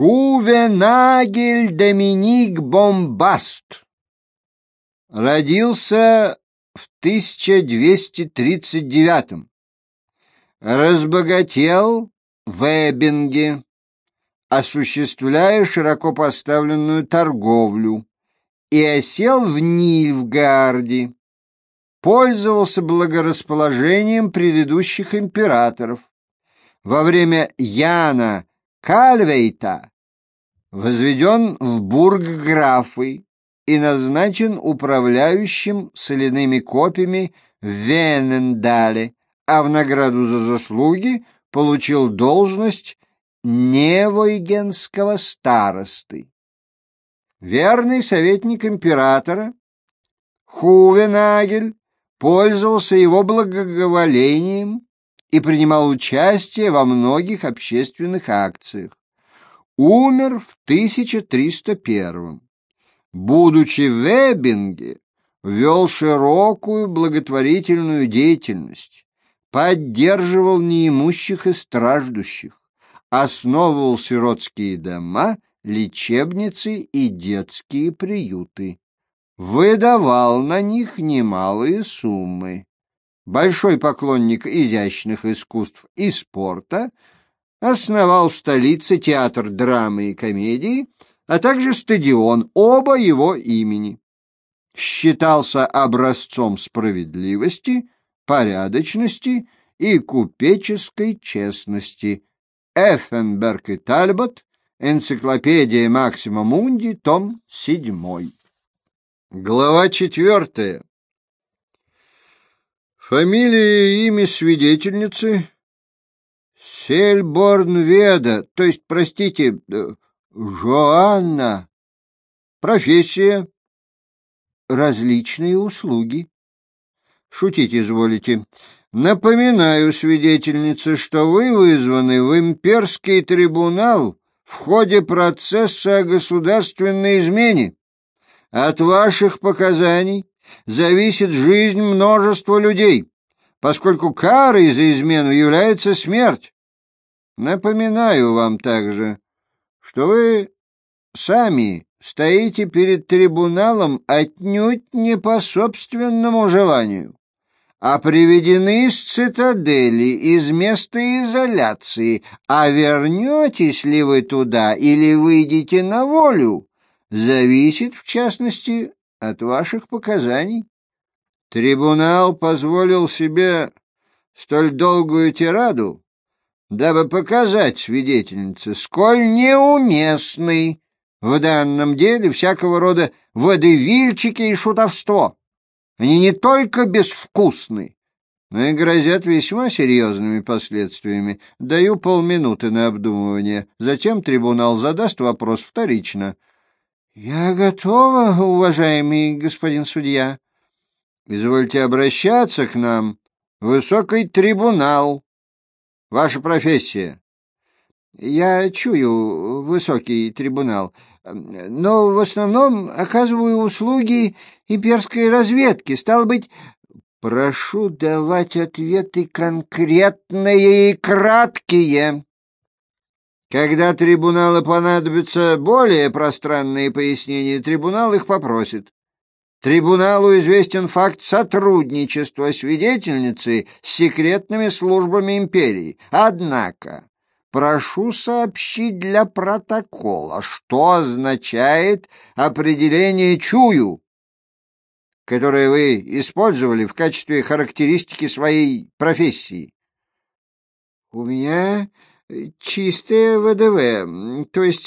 Хувенагель Доминик Бомбаст родился в 1239. Разбогател в Эббинге, осуществляя широко поставленную торговлю, и осел в Нильфгаарде. Пользовался благорасположением предыдущих императоров. Во время Яна Кальвейта возведен в бургграфы и назначен управляющим соляными копьями в Венендале, а в награду за заслуги получил должность невойгенского старосты. Верный советник императора Хувенагель пользовался его благоволением и принимал участие во многих общественных акциях. Умер в 1301. Будучи в Эббинге, вел широкую благотворительную деятельность, поддерживал неимущих и страждущих, основывал сиротские дома, лечебницы и детские приюты, выдавал на них немалые суммы. Большой поклонник изящных искусств и спорта, основал в столице театр драмы и комедии, а также стадион, оба его имени. Считался образцом справедливости, порядочности и купеческой честности. Эффенберг и Тальбот, энциклопедия Максима Мунди, том 7. Глава 4. Фамилия и имя свидетельницы Сельборн-Веда, то есть, простите, Жоанна. Профессия различные услуги. Шутить изволите. Напоминаю, свидетельница, что вы вызваны в имперский трибунал в ходе процесса о государственной измене. От ваших показаний зависит жизнь множества людей, поскольку карой за измену является смерть. Напоминаю вам также, что вы сами стоите перед трибуналом отнюдь не по собственному желанию, а приведены из цитадели, из места изоляции, а вернетесь ли вы туда или выйдете на волю, зависит, в частности, от ваших показаний. Трибунал позволил себе столь долгую тираду, дабы показать свидетельнице, сколь неуместны в данном деле всякого рода водевильчики и шутовство. Они не только безвкусны, но и грозят весьма серьезными последствиями. Даю полминуты на обдумывание, затем трибунал задаст вопрос вторично. — Я готова, уважаемый господин судья. — Извольте обращаться к нам, высокий трибунал. Ваша профессия? — Я чую, высокий трибунал, но в основном оказываю услуги имперской разведки. Стало быть, прошу давать ответы конкретные и краткие. Когда трибуналу понадобятся более пространные пояснения, трибунал их попросит. Трибуналу известен факт сотрудничества свидетельницы с секретными службами империи. Однако прошу сообщить для протокола, что означает определение «чую», которое вы использовали в качестве характеристики своей профессии. У меня чистое ВДВ, то есть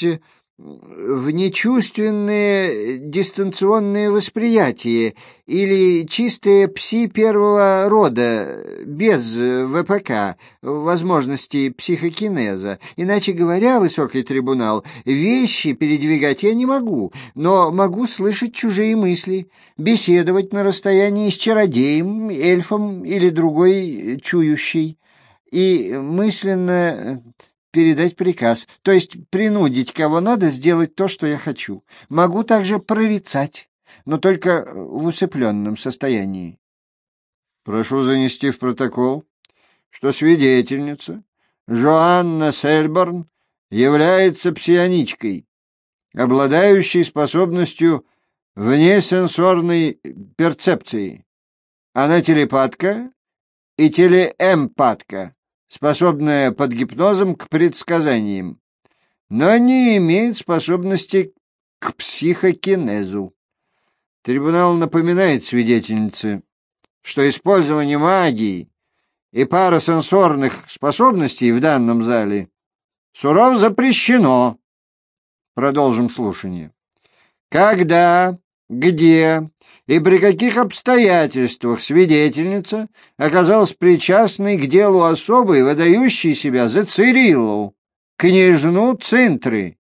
внечувственное дистанционное восприятие или чистое ПСИ первого рода, без ВПК, возможности психокинеза. Иначе говоря, высокий трибунал, вещи передвигать я не могу, но могу слышать чужие мысли, беседовать на расстоянии с чародеем, эльфом или другой чующей, и мысленно передать приказ, то есть принудить кого надо сделать то, что я хочу. Могу также прорицать, но только в усыпленном состоянии. Прошу занести в протокол, что свидетельница Жоанна Сельборн является псионичкой, обладающей способностью внесенсорной перцепции. Она телепатка и телеэмпатка, способная под гипнозом к предсказаниям, но не имеет способности к психокинезу. Трибунал напоминает свидетельнице, что использование магии и парасенсорных способностей в данном зале сурово запрещено. Продолжим слушание. Когда, где и при каких обстоятельствах свидетельница оказалась причастной к делу особой, выдающей себя за Цириллу, княжну Цинтры?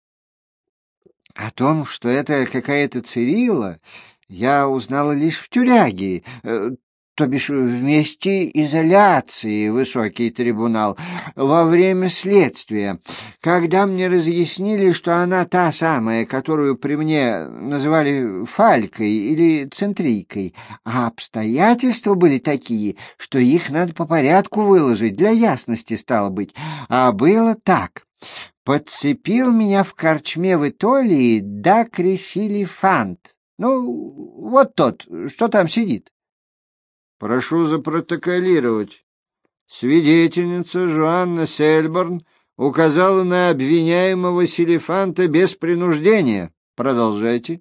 О том, что это какая-то Цирилла, я узнала лишь в тюряге, то бишь в месте изоляции, высокий трибунал, во время следствия, когда мне разъяснили, что она та самая, которую при мне называли Фалькой или Центрийкой, а обстоятельства были такие, что их надо по порядку выложить, для ясности стало быть. А было так. Подцепил меня в корчме в Италии Дакри Филифант. Ну, вот тот, что там сидит. Прошу запротоколировать. Свидетельница Жоанна Сельборн указала на обвиняемого Силифанта без принуждения. Продолжайте.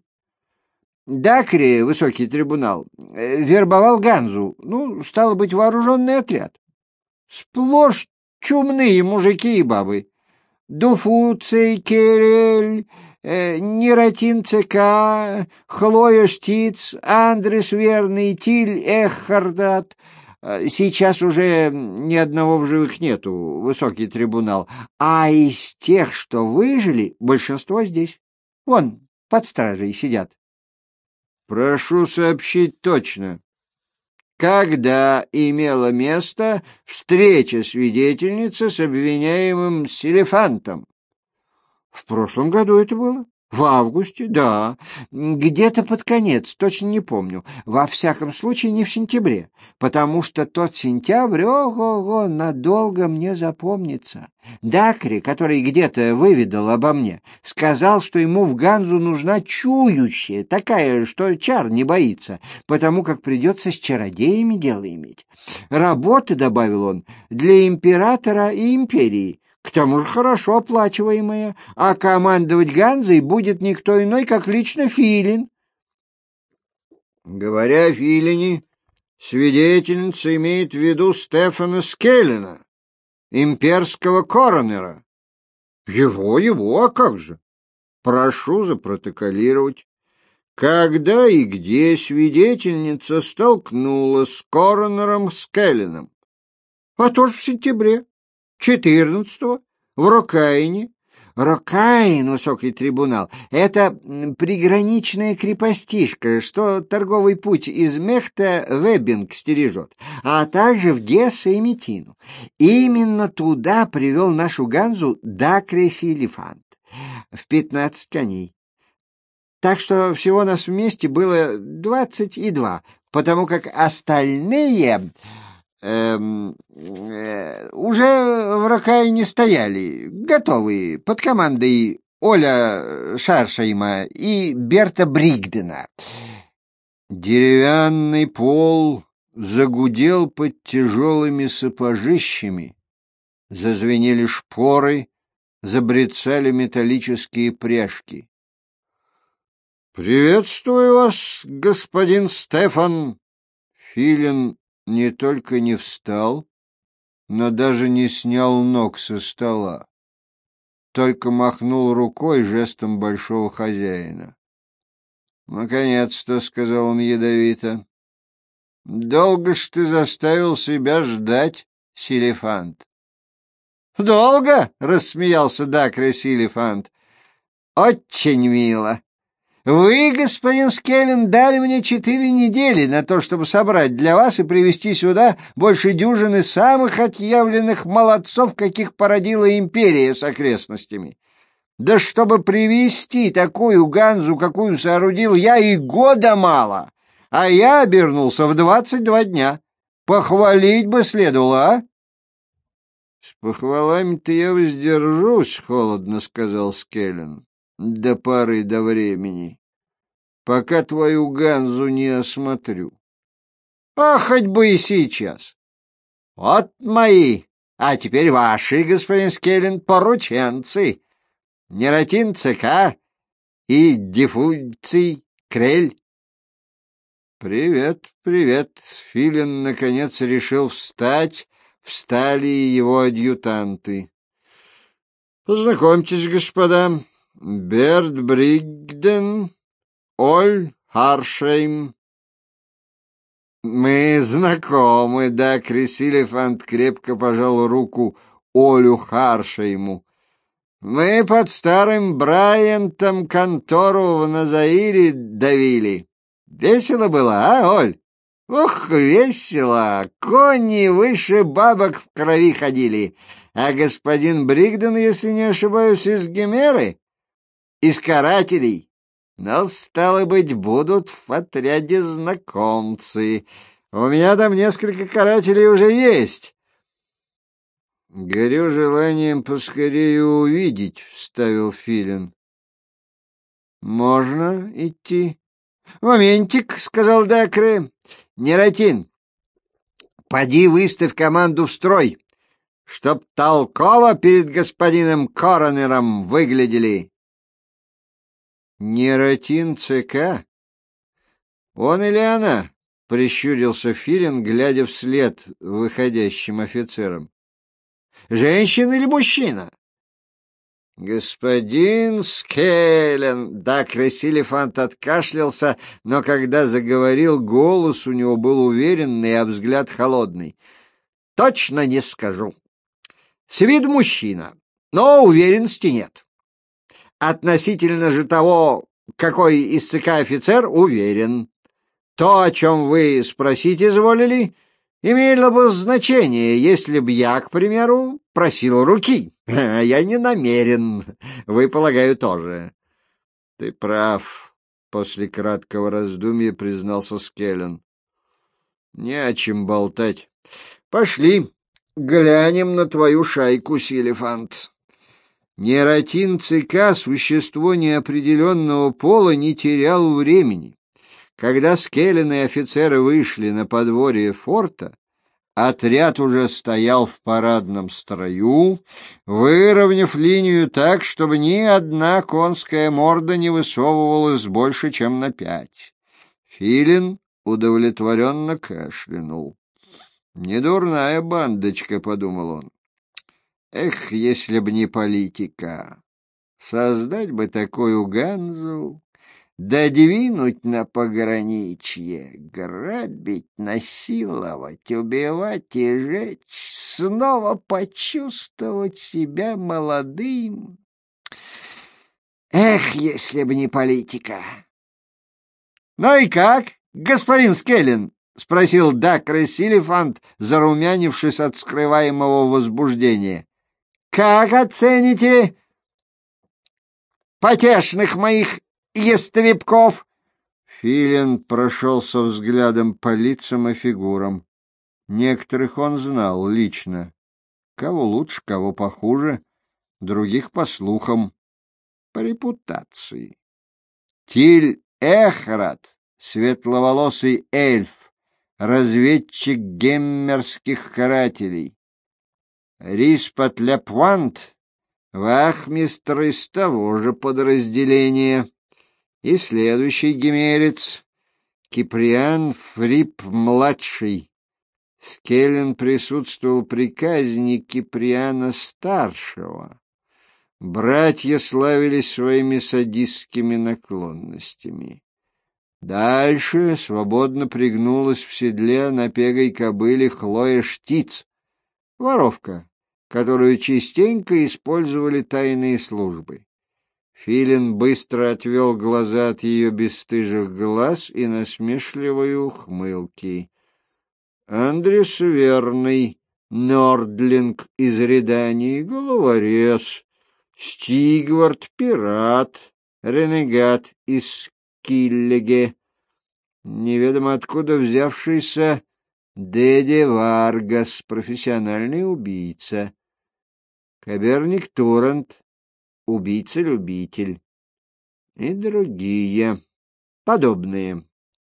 Дакри, высокий трибунал, вербовал Ганзу, стало быть, вооруженный отряд. Сплошь чумные мужики и бабы. Дуфуций, Керель, Нератин ЦК, Хлоя Штиц, Андрес Верный, Тиль Эхардат. Сейчас уже ни одного в живых нету, высокий трибунал. А из тех, что выжили, большинство здесь. Вон, под стражей сидят. Прошу сообщить точно. Когда имела место встреча свидетельницы с обвиняемым Силифантом? В прошлом году это было. В августе, да. Где-то под конец, точно не помню. Во всяком случае, не в сентябре, потому что тот сентябрь, ого-го, надолго мне запомнится. Дакри, который где-то выведал обо мне, сказал, что ему в Ганзу нужна чующая, такая, что чар не боится, потому как придется с чародеями дело иметь. Работы, добавил он, для императора и империи, к тому же хорошо оплачиваемая, а командовать Ганзой будет никто иной, как лично Филин. Говоря о Филине, свидетельница имеет в виду Стефана Скеллена, имперского коронера. Его, а как же? Прошу запротоколировать. Когда и где свидетельница столкнулась с коронером Скелленом? А тоже в сентябре. 14-го в Рокаине. Рокаин, высокий трибунал, это приграничная крепостишка, что торговый путь из Мехта в Эббинг стережет, а также в Гесса и Метину. Именно туда привел нашу Ганзу Дакри Силифант в 15 коней. Так что всего нас вместе было 22, потому как остальные уже в Рокаине стояли, готовые, под командой Оля Шаршейма и Берта Бригдена. Деревянный пол загудел под тяжелыми сапожищами, зазвенели шпоры, забрецали металлические пряжки. «Приветствую вас, господин Стефан!» Филин не только не встал, но даже не снял ног со стола, только махнул рукой жестом большого хозяина. «Наконец-то», — сказал он ядовито, — «долго ж ты заставил себя ждать, Силифант». «Долго?» — рассмеялся Дакри Силифант. «Очень мило. Вы, господин Скеллен, дали мне 4 недели на то, чтобы собрать для вас и привезти сюда больше дюжины самых отъявленных молодцов, каких породила империя с окрестностями. Да чтобы привезти такую Ганзу, какую соорудил я, и года мало, а я обернулся в 22 дня. Похвалить бы следовало, а?» С похвалами-то я воздержусь, — холодно сказал Скеллен, — до поры до времени, пока твою Ганзу не осмотрю. А хоть бы и сейчас. Вот мои, а теперь ваши, господин Скеллен, порученцы. Нератин ЦК и Диффуций Крель. Привет, привет. Филин, наконец, решил встать. Встали и его адъютанты. Познакомьтесь, господа. Берт Бригден, Оль Харшейм. Мы знакомы, да, Крисилифант крепко пожал руку Олю Харшейму. Мы под старым Брайантом контору в Назаире давили. Весело было, а, Оль? Ух, весело! Кони выше бабок в крови ходили. А господин Бригден, если не ошибаюсь, из Гемеры? Из карателей? Но, стало быть, будут в отряде знакомцы. У меня там несколько карателей уже есть. Горю желанием поскорее увидеть, — вставил Филин. Можно идти? Моментик, — сказал Дакре. Нератин, поди выставь команду в строй, чтоб толково перед господином коронером выглядели. Нератин ЦК? Он или она? — прищурился Филин, глядя вслед выходящим офицерам. Женщина или мужчина? Господин Скеллен, да, Крисилифант откашлялся, но когда заговорил, голос у него был уверенный, а взгляд холодный. Точно не скажу. С виду мужчина, но уверенности нет. Относительно же того, какой из ЦК офицер, уверен. То, о чем вы спросить изволили, имело бы значение, если б я, к примеру, просил руки. Я не намерен. Вы, полагаю, тоже. Ты прав, — после краткого раздумья признался Скеллен. Не о чем болтать. Пошли, глянем на твою шайку, Силифант. Нератин ЦК, существо неопределенного пола, не терял времени. Когда Скеллен и офицеры вышли на подворье форта, отряд уже стоял в парадном строю, выровняв линию так, чтобы ни одна конская морда не высовывалась больше, чем на 5. Филин удовлетворенно кашлянул. «Недурная бандочка», — подумал он. «Эх, если б не политика! Создать бы такую Ганзу, да двинуть на пограничье, грабить, насиловать, убивать и жечь, снова почувствовать себя молодым. Эх, если б не политика!» «Ну и как, господин Скеллен?» — спросил Дакре Силифант, зарумянившись от скрываемого возбуждения. «Как оцените потешных моих ястребков?» Филин прошелся взглядом по лицам и фигурам. Некоторых он знал лично. Кого лучше, кого похуже, других по слухам, по репутации. Тиль Эхрат, светловолосый эльф, разведчик геммерских карателей. Риспат Лепвант, вахмистр из того же подразделения. И следующий гемерец — Киприан Фрип-младший. Скеллен присутствовал при казни Киприана-старшего. Братья славились своими садистскими наклонностями. Дальше свободно пригнулась в седле на пегой кобыле Хлоя Штиц, воровка, которую частенько использовали тайные службы. Филин быстро отвел глаза от ее бесстыжих глаз и насмешливой ухмылки. Андрес Верный, Нордлинг из Редании, головорез, Стигвард пират, ренегат из Киллеге, неведомо откуда взявшийся Деде Варгас, профессиональный убийца. Каберник-Турант, убийца-любитель и другие подобные.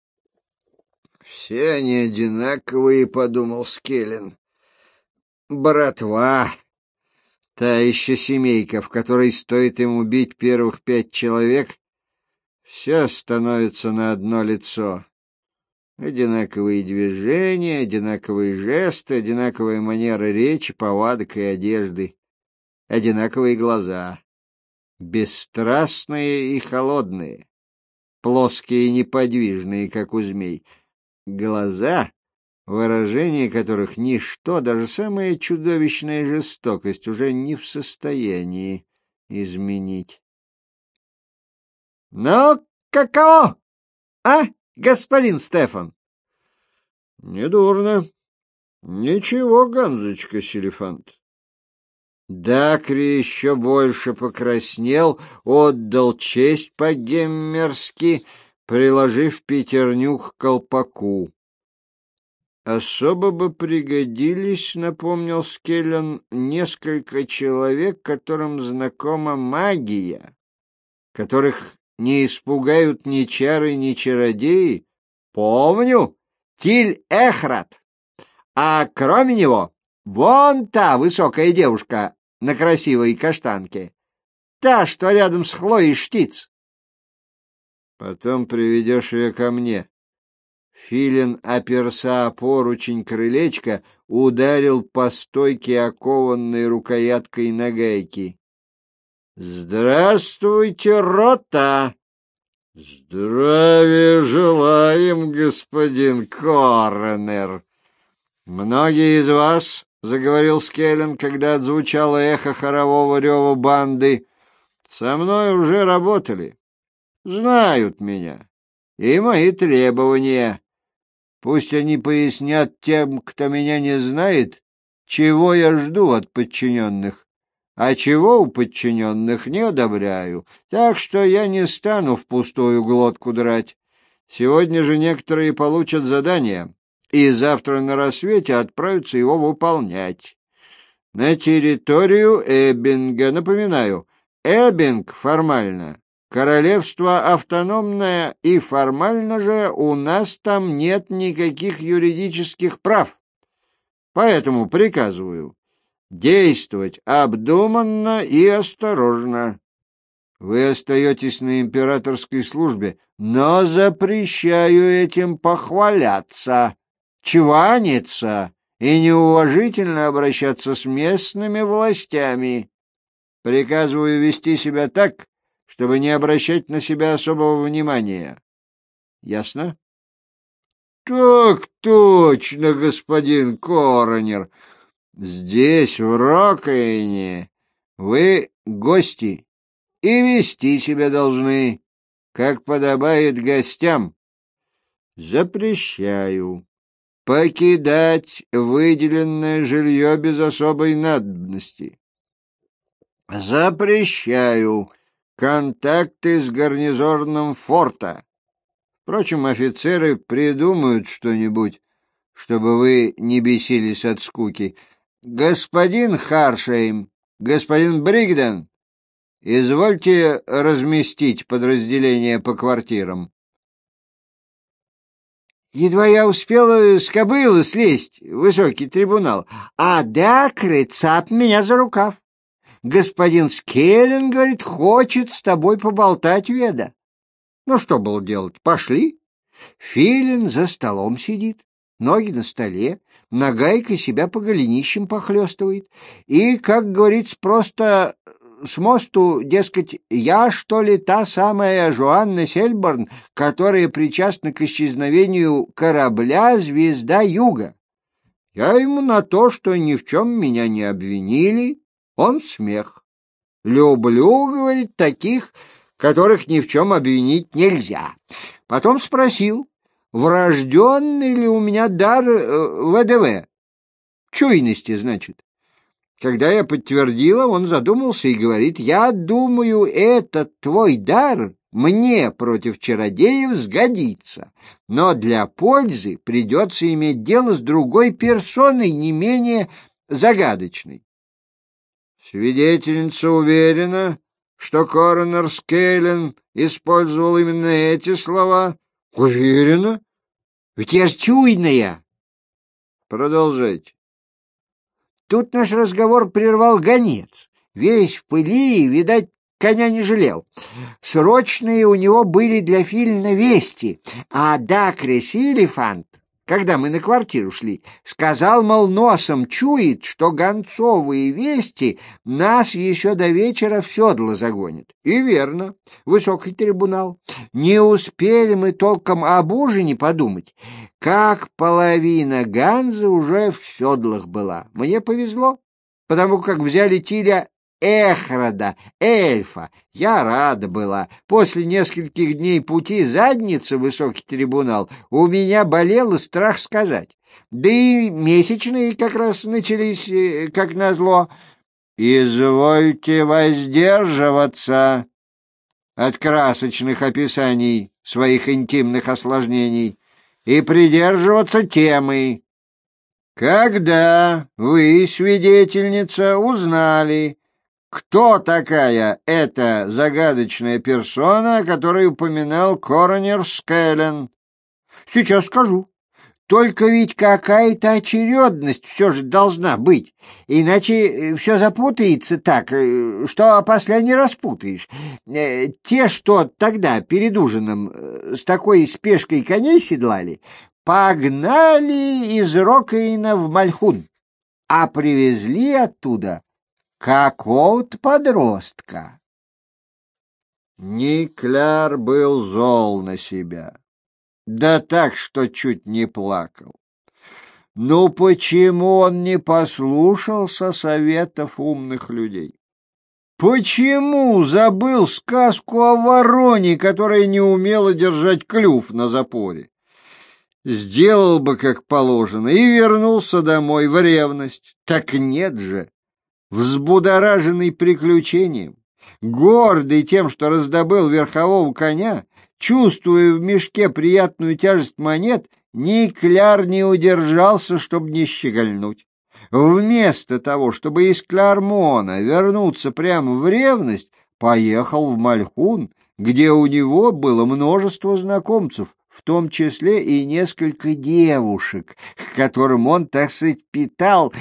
«Все они одинаковые», — подумал Скеллен. «Братва, та еще семейка, в которой стоит им убить первых 5 человек, все становится на одно лицо. Одинаковые движения, одинаковые жесты, одинаковая манера речи, повадок и одежды, одинаковые глаза, бесстрастные и холодные, плоские и неподвижные, как у змей. Глаза, выражение которых ничто, даже самая чудовищная жестокость, уже не в состоянии изменить. — Ну, каково, а, господин Стефан? — Недурно. Ничего, Ганзочка Селифант. Дакри еще больше покраснел, отдал честь по-геммерски, приложив пятерню к колпаку. Особо бы пригодились, напомнил Скеллен, несколько человек, которым знакома магия, которых не испугают ни чары, ни чародеи. Помню, Тиль-Эхрат. А кроме него, вон та высокая девушка на красивой каштанке, та, что рядом с Хлоей Штиц. Потом приведешь ее ко мне. Филин оперся о поручень крылечка, ударил по стойке, окованной рукояткой нагайки. — Здравствуйте, рота! — Здравия желаем, господин коронер! — Многие из вас, — заговорил Скеллен, когда отзвучало эхо хорового рева банды, — со мной уже работали, знают меня и мои требования. Пусть они пояснят тем, кто меня не знает, чего я жду от подчиненных, а чего у подчиненных не одобряю, так что я не стану впустую глотку драть. Сегодня же некоторые получат задание, и завтра на рассвете отправятся его выполнять. На территорию Эббинга, напоминаю, Эббинг формально королевство автономное, и формально же у нас там нет никаких юридических прав. Поэтому приказываю действовать обдуманно и осторожно. Вы остаетесь на императорской службе, но запрещаю этим похваляться, чваниться и неуважительно обращаться с местными властями. Приказываю вести себя так, чтобы не обращать на себя особого внимания. Ясно? — Так точно, господин коронер. Здесь, в Рокаине, вы гости и вести себя должны, как подобает гостям. Запрещаю покидать выделенное жилье без особой надобности. Запрещаю контакты с гарнизоном форта. Впрочем, офицеры придумают что-нибудь, чтобы вы не бесились от скуки. Господин Харшейм, господин Бригден, извольте разместить подразделение по квартирам. Едва я успела с кобылы слезть в высокий трибунал, а Дакри цап меня за рукав. Господин Скеллен, говорит, хочет с тобой поболтать, Веда. Ну, что было делать? Пошли. Филин за столом сидит, ноги на столе, нагайкой себя по голенищам похлестывает. И, как говорится, просто с мосту, дескать, я, что ли, та самая Жоанна Сельборн, которая причастна к исчезновению корабля «Звезда Юга». Я ему на то, что ни в чем меня не обвинили, он смех. Люблю, говорит, таких, которых ни в чем обвинить нельзя. Потом спросил, врожденный ли у меня дар ВДВ. Чуйности, значит. Когда я подтвердила, он задумался и говорит, я думаю, этот твой дар мне против чародеев сгодится, но для пользы придется иметь дело с другой персоной, не менее загадочной. Свидетельница уверена, что коронер Скейлен использовал именно эти слова? Уверена? Ведь я ж чуйная. Продолжайте. Тут наш разговор прервал гонец. Весь в пыли, видать, коня не жалел. Срочные у него были для Филина вести, а Дакре Силифант, когда мы на квартиру шли, сказал, мол, носом чует, что гонцовые вести нас еще до вечера в седло загонят. И верно, высокий трибунал. Не успели мы толком об ужине подумать, как половина Ганзы уже в седлах была. Мне повезло, потому как взяли Тиля Эхрода, эльфа. Я рада была. После нескольких дней пути задница, высокий трибунал, у меня болело, страх сказать. Да и месячные как раз начались, как назло. Извольте воздерживаться от красочных описаний своих интимных осложнений и придерживаться темы. Когда вы, свидетельница, узнали, кто такая эта загадочная персона, о которой упоминал коронер Скейлен? Сейчас скажу. Только ведь какая-то очередность все же должна быть, иначе все запутается так, что опосля не распутаешь. Те, что тогда перед ужином с такой спешкой коней седлали, погнали из Рокейна в Мальхун, а привезли оттуда какого-то подростка. Никляр был зол на себя. Да так, что чуть не плакал. Ну почему он не послушался советов умных людей? Почему забыл сказку о вороне, которая не умела держать клюв на запоре? Сделал бы, как положено, и вернулся домой в ревность. Так нет же. Взбудораженный приключением, гордый тем, что раздобыл верхового коня, чувствуя в мешке приятную тяжесть монет, Никляр не удержался, чтобы не щегольнуть. Вместо того, чтобы из Клармона вернуться прямо в ревность, поехал в Мальхун, где у него было множество знакомцев, в том числе и несколько девушек, к которым он, так сказать, питал.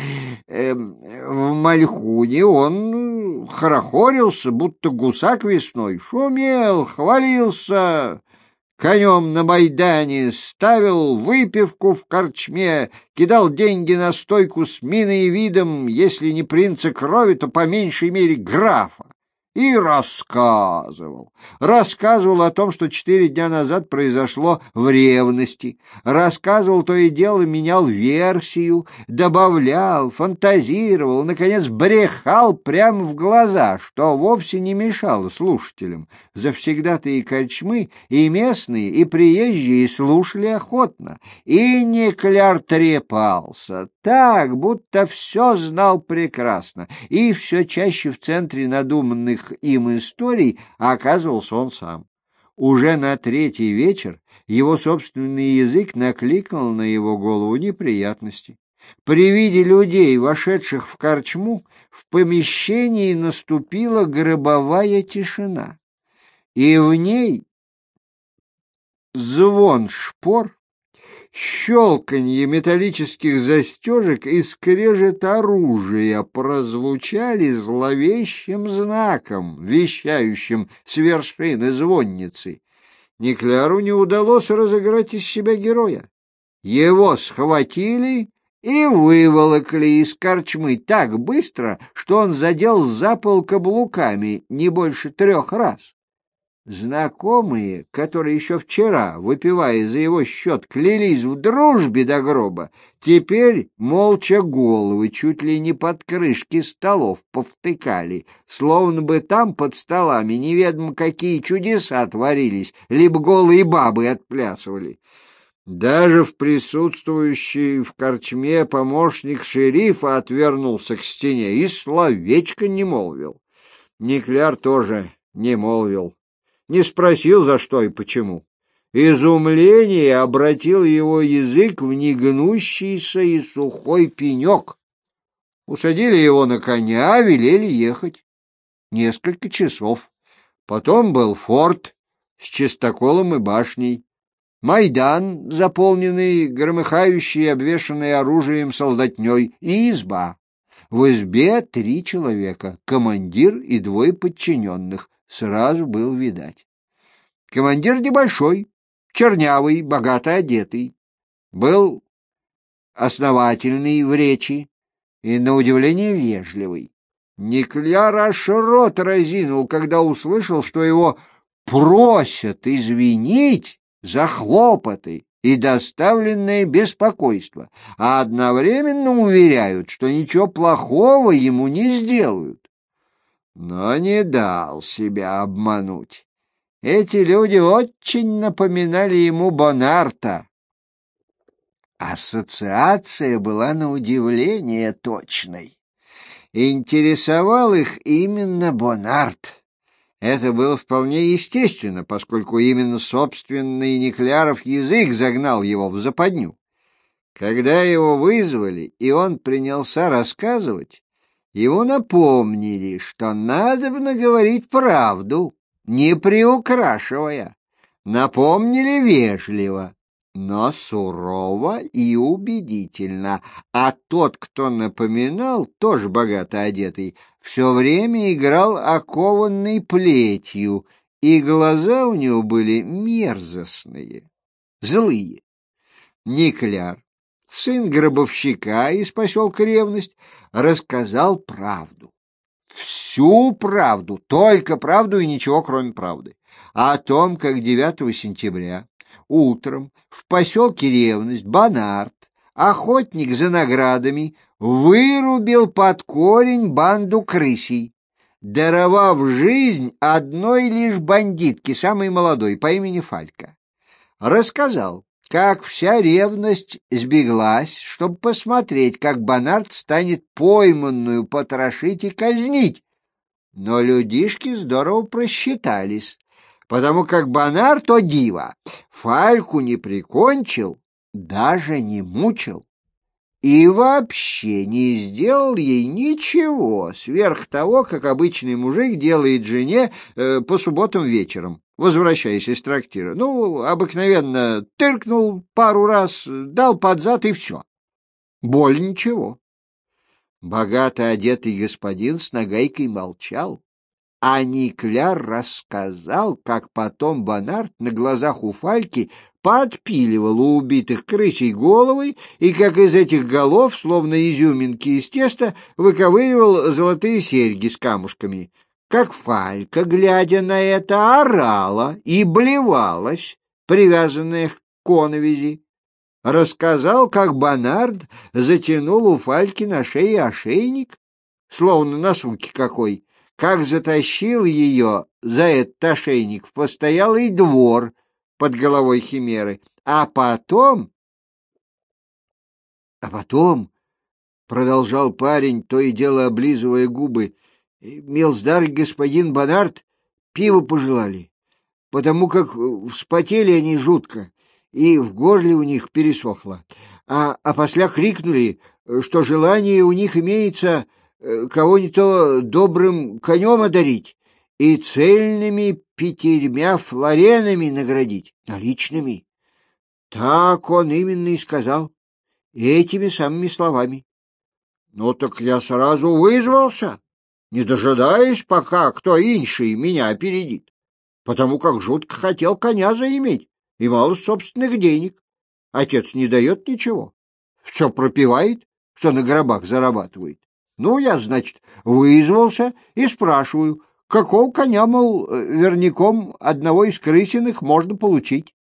В Мальхуне он хорохорился, будто гусак весной, шумел, хвалился конем на Майдане, ставил выпивку в корчме, кидал деньги на стойку с миной и видом, если не принца крови, то по меньшей мере графа. И рассказывал о том, что 4 дня назад произошло в ревности. Рассказывал, то и дело менял версию, добавлял, фантазировал, наконец брехал прямо в глаза, что вовсе не мешало слушателям. Завсегдатые корчмы и местные, и приезжие слушали охотно. И Никляр трепался так, будто все знал прекрасно, и все чаще в центре надуманных им историй оказывался он сам. Уже на 3-й вечер его собственный язык накликал на его голову неприятности. При виде людей, вошедших в корчму, в помещении наступила гробовая тишина, и в ней звон шпор, щелканье металлических застежек и скрежет оружия прозвучали зловещим знаком, вещающим с вершины звонницы. Никляру не удалось разыграть из себя героя. Его схватили и выволокли из корчмы так быстро, что он задел за пол каблуками не больше 3 раз. Знакомые, которые еще вчера, выпивая за его счет, клялись в дружбе до гроба, теперь молча головы чуть ли не под крышки столов повтыкали, словно бы там под столами неведомо какие чудеса творились, либо голые бабы отплясывали. Даже в присутствующий в корчме помощник шерифа отвернулся к стене и словечко не молвил. Никляр тоже не молвил. Не спросил, за что и почему. Изумление обратил его язык в негнущийся и сухой пенек. Усадили его на коня, велели ехать. Несколько часов. Потом был форт с чистоколом и башней. Майдан, заполненный громыхающей, обвешанной оружием солдатней, и изба. В избе 3 человека, командир и 2 подчиненных, сразу был видать. Командир небольшой, чернявый, богато одетый, был основательный в речи и, на удивление, вежливый. Никляр аж рот разинул, когда услышал, что его просят извинить за хлопоты и доставленное беспокойство, а одновременно уверяют, что ничего плохого ему не сделают. Но не дал себя обмануть. Эти люди очень напоминали ему Бонарта. Ассоциация была на удивление точной. Интересовал их именно Бонарт. Это было вполне естественно, поскольку именно собственный Никляров язык загнал его в западню. Когда его вызвали, и он принялся рассказывать, ему напомнили, что надобно говорить правду, не приукрашивая. Напомнили вежливо, но сурово и убедительно, а тот, кто напоминал, тоже богато одетый, все время играл окованной плетью, и глаза у него были мерзостные, злые. Никляр, сын гробовщика из поселка Ревность, рассказал правду. Всю правду, только правду и ничего, кроме правды. О том, как 9 сентября утром в поселке Ревность Бонарт, охотник за наградами, вырубил под корень банду крысей, даровав жизнь одной лишь бандитке, самой молодой, по имени Фалька. Рассказал, как вся Ревность сбеглась, чтобы посмотреть, как Бонарт станет пойманную потрошить и казнить. Но людишки здорово просчитались, потому как Бонарт, о диво, Фальку не прикончил, даже не мучил и вообще не сделал ей ничего сверх того, как обычный мужик делает жене по субботам вечером, возвращаясь из трактира. Ну, обыкновенно тыркнул пару раз, дал под зад и все. Боль ничего. Богато одетый господин с нагайкой молчал, а Никляр рассказал, как потом Бонарт на глазах у Фальки подпиливал у убитых крысей головы, и как из этих голов, словно изюминки из теста, выковыривал золотые серьги с камушками. Как Фалька, глядя на это, орала и блевалась, привязанная к коновизи. Рассказал, как Бонарт затянул у Фальки на шее ошейник, словно на сумке какой, как затащил ее за этот ошейник в постоялый двор под головой химеры, а потом, продолжал парень, то и дело облизывая губы, милздарь господин Бонарт пиво пожелали, потому как вспотели они жутко, и в горле у них пересохло, а после крикнули, что желание у них имеется кого-нибудь добрым конем одарить и цельными 5 флоренами наградить, наличными. Так он именно и сказал, этими самыми словами. Ну так я сразу вызвался, не дожидаясь, пока кто инший меня опередит, потому как жутко хотел коня заиметь и мало собственных денег. Отец не дает ничего, все пропивает, что на гробах зарабатывает. Ну, я, значит, вызвался и спрашиваю, какого коня, мол, верняком одного из крысиных можно получить.